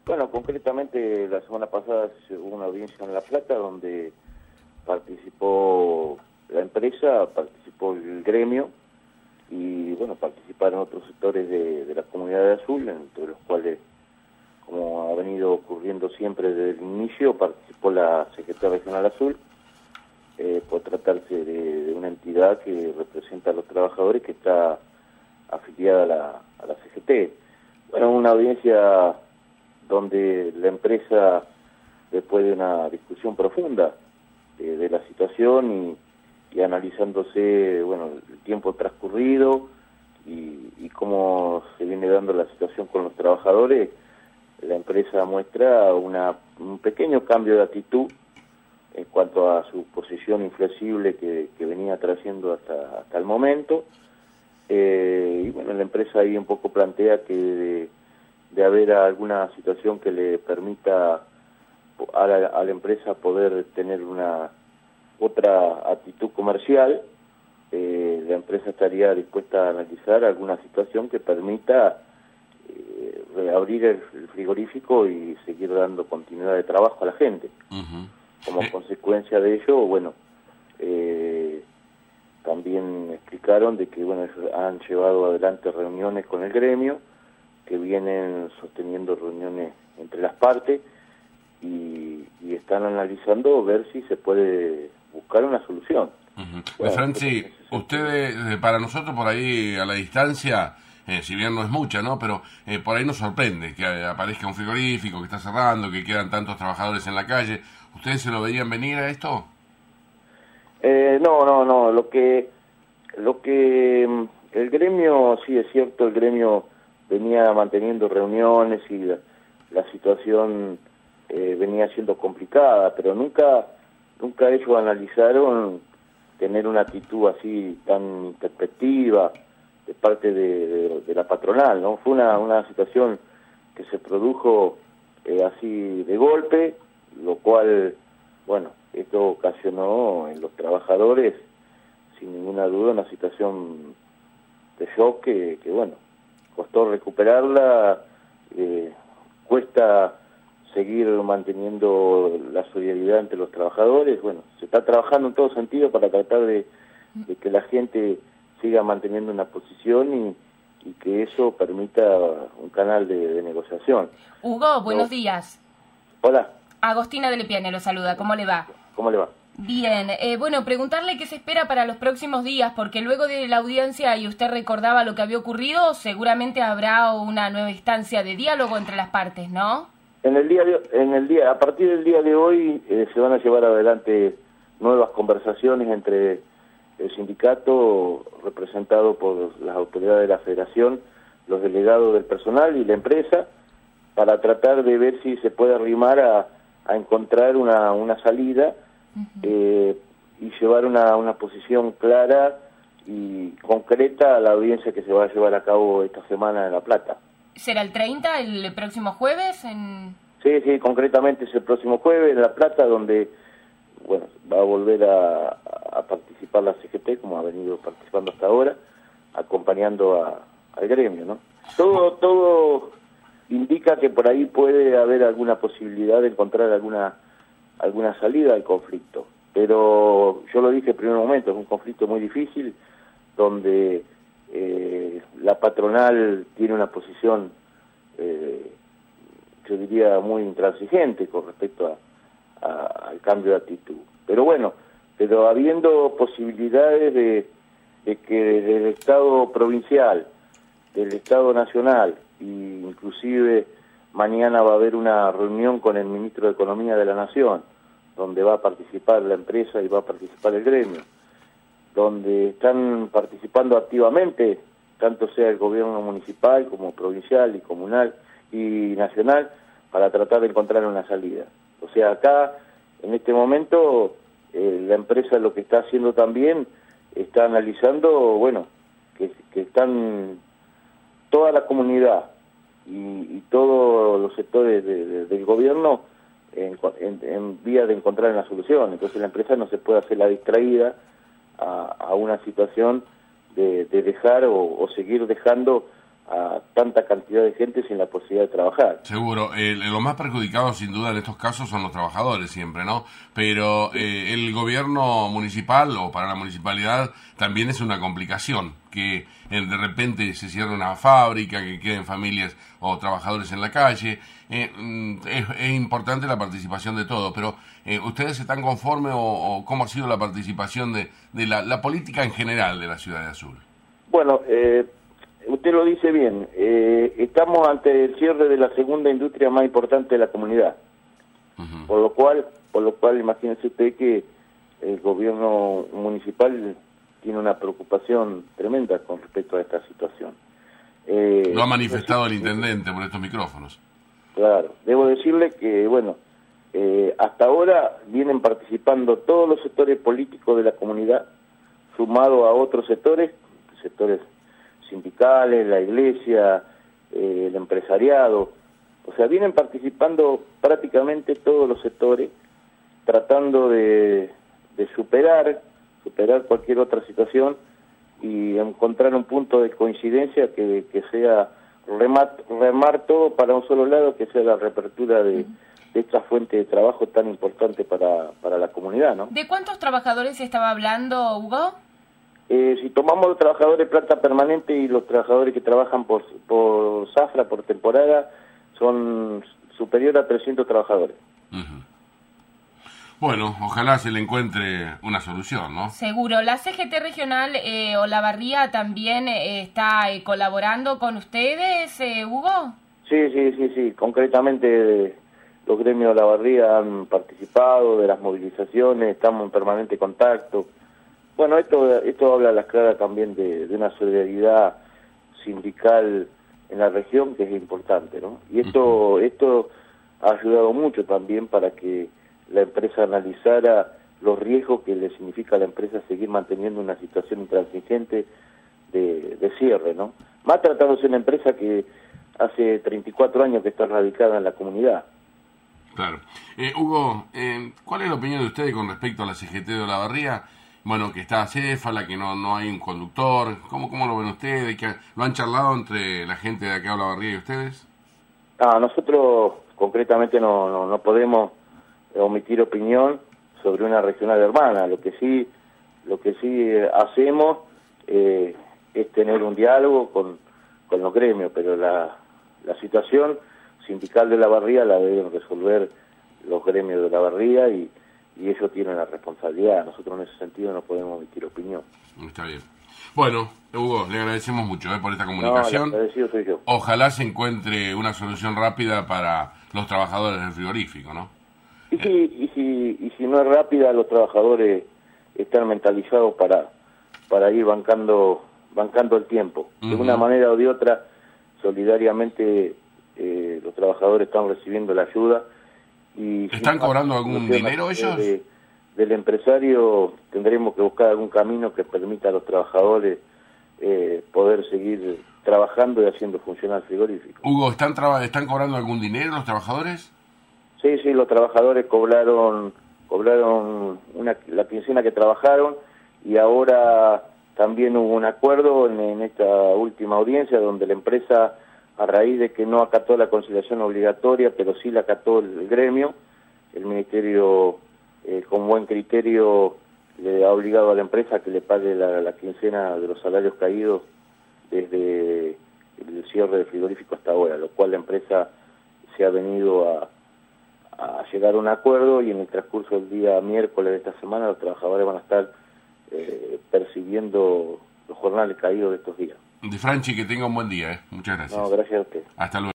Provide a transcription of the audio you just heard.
Bueno, concretamente la semana pasada hubo una audiencia en La Plata donde participó la empresa, participó el gremio y bueno, participaron otros sectores de la comunidad de Azul, entre los cuales, como ha venido ocurriendo siempre desde el inicio, participó la Secretaría Regional Azul, por tratarse de una entidad que representa a los trabajadores que está afiliada a la CGT. Bueno, una audiencia donde la empresa, después de una discusión profunda de la situación y analizándose, bueno, el tiempo transcurrido y cómo se viene dando la situación con los trabajadores, la empresa muestra un pequeño cambio de actitud en cuanto a su posición inflexible que venía trayendo hasta el momento. Y bueno, la empresa ahí un poco plantea que de haber alguna situación que le permita a la empresa poder tener otra actitud comercial, la empresa estaría dispuesta a analizar alguna situación que permita reabrir el frigorífico y seguir dando continuidad de trabajo a la gente. Como consecuencia de ello, bueno, también explicaron de que bueno, han llevado adelante reuniones con el gremio, que vienen sosteniendo reuniones entre las partes y están analizando ver si se puede buscar una solución. Bueno, Franci, usted, para nosotros por ahí a la distancia, si bien no es mucha, ¿no? Pero por ahí nos sorprende que aparezca un frigorífico que está cerrando, que quedan tantos trabajadores en la calle. ¿Ustedes se lo veían venir a esto? No. Lo que el gremio, sí es cierto, el gremio venía manteniendo reuniones y la situación venía siendo complicada, pero nunca ellos analizaron tener una actitud así tan introspectiva de parte de la patronal, ¿no? Fue una situación que se produjo así de golpe, lo cual, bueno, esto ocasionó en los trabajadores, sin ninguna duda, una situación de shock que bueno, costó recuperarla, cuesta seguir manteniendo la solidaridad entre los trabajadores. Bueno, se está trabajando en todo sentido para tratar de que la gente siga manteniendo una posición y que eso permita un canal de negociación. Hugo, buenos días. Hola. Agostina de Lepiane lo saluda, ¿cómo le va? ¿Cómo le va? Bien, bueno, preguntarle qué se espera para los próximos días, porque luego de la audiencia y usted recordaba lo que había ocurrido, seguramente habrá una nueva instancia de diálogo entre las partes, ¿no? A partir del día de hoy se van a llevar adelante nuevas conversaciones entre el sindicato representado por las autoridades de la federación, los delegados del personal y la empresa, para tratar de ver si se puede arrimar a encontrar una salida y llevar una posición clara y concreta a la audiencia que se va a llevar a cabo esta semana en La Plata. ¿Será el 30, el próximo jueves? Sí, concretamente es el próximo jueves en La Plata, donde bueno, va a volver a participar la CGT, como ha venido participando hasta ahora, acompañando al gremio, ¿no? Todo indica que por ahí puede haber alguna posibilidad de encontrar alguna salida al conflicto. Pero yo lo dije en primer momento, es un conflicto muy difícil, donde la patronal tiene una posición, yo diría, muy intransigente con respecto al cambio de actitud. Pero bueno, habiendo posibilidades de que desde el Estado provincial, del Estado nacional, e inclusive mañana va a haber una reunión con el ministro de Economía de la Nación, donde va a participar la empresa y va a participar el gremio, donde están participando activamente, tanto sea el gobierno municipal como provincial y comunal y nacional, para tratar de encontrar una salida. O sea, acá, en este momento, la empresa lo que está haciendo también, está analizando, bueno, que están toda la comunidad y todos los sectores del gobierno en vía de encontrar una solución. Entonces la empresa no se puede hacer la distraída a una situación de dejar o seguir dejando a tanta cantidad de gente sin la posibilidad de trabajar. Seguro. Los más perjudicados, sin duda, en estos casos son los trabajadores siempre, ¿no? Pero el gobierno municipal o para la municipalidad también es una complicación, que de repente se cierre una fábrica, que queden familias o trabajadores en la calle. Es importante la participación de todos, pero ¿ustedes están conformes o cómo ha sido la participación de la política en general de la ciudad de Azul? Bueno, usted lo dice bien, estamos ante el cierre de la segunda industria más importante de la comunidad, por lo cual imagínese usted que el gobierno municipal tiene una preocupación tremenda con respecto a esta situación. Lo ha manifestado el intendente por estos micrófonos. Claro, debo decirle que, bueno, hasta ahora vienen participando todos los sectores políticos de la comunidad, sumado a otros sectores sindicales, la iglesia, el empresariado, o sea, vienen participando prácticamente todos los sectores, tratando de superar cualquier otra situación y encontrar un punto de coincidencia que sea remar todo para un solo lado, que sea la reapertura de esta fuente de trabajo tan importante para la comunidad, ¿no? ¿De cuántos trabajadores estaba hablando, Hugo? Si tomamos los trabajadores de planta permanente y los trabajadores que trabajan por zafra, por temporada, son superior a 300 trabajadores. Bueno, ojalá se le encuentre una solución, ¿no? Seguro. ¿La CGT regional Olavarría también está colaborando con ustedes, Hugo? Sí. Concretamente, los gremios de Olavarría han participado de las movilizaciones, estamos en permanente contacto. Bueno, esto habla a las claras también de una solidaridad sindical en la región que es importante, ¿no? Y esto ha ayudado mucho también para que la empresa analizara los riesgos que le significa a la empresa seguir manteniendo una situación intransigente de cierre, ¿no? Más tratándose de una empresa que hace 34 años que está radicada en la comunidad. Claro. Hugo, ¿cuál es la opinión de ustedes con respecto a la CGT de Olavarría? Bueno, que está acéfala, que no hay un conductor. ¿Cómo lo ven ustedes? ¿Lo han charlado entre la gente de acá de Olavarría y ustedes? Nosotros concretamente no podemos omitir opinión sobre una regional hermana. Lo que sí hacemos es tener un diálogo con los gremios, pero la situación sindical de Olavarría la deben resolver los gremios de Olavarría y ellos tienen la responsabilidad. Nosotros en ese sentido no podemos emitir opinión. Está bien. Bueno, Hugo, le agradecemos mucho por esta comunicación. No, el agradecido soy yo. Ojalá se encuentre una solución rápida para los trabajadores del frigorífico, ¿no? Y si no es rápida, los trabajadores están mentalizados para ir bancando el tiempo. De una manera o de otra, solidariamente, los trabajadores están recibiendo la ayuda. Y ¿están cobrando algún dinero ellos? Del empresario tendremos que buscar algún camino que permita a los trabajadores poder seguir trabajando y haciendo funcionar el frigorífico. Hugo, ¿están cobrando algún dinero los trabajadores? Sí, los trabajadores cobraron la quincena que trabajaron y ahora también hubo un acuerdo en esta última audiencia donde la empresa, a raíz de que no acató la conciliación obligatoria, pero sí la acató el gremio, el ministerio con buen criterio le ha obligado a la empresa que le pague la quincena de los salarios caídos desde el cierre del frigorífico hasta ahora, lo cual la empresa se ha venido a llegar a un acuerdo y en el transcurso del día miércoles de esta semana los trabajadores van a estar percibiendo los jornales caídos de estos días. De Franchi, que tenga un buen día. Muchas gracias. No, gracias a usted. Hasta luego.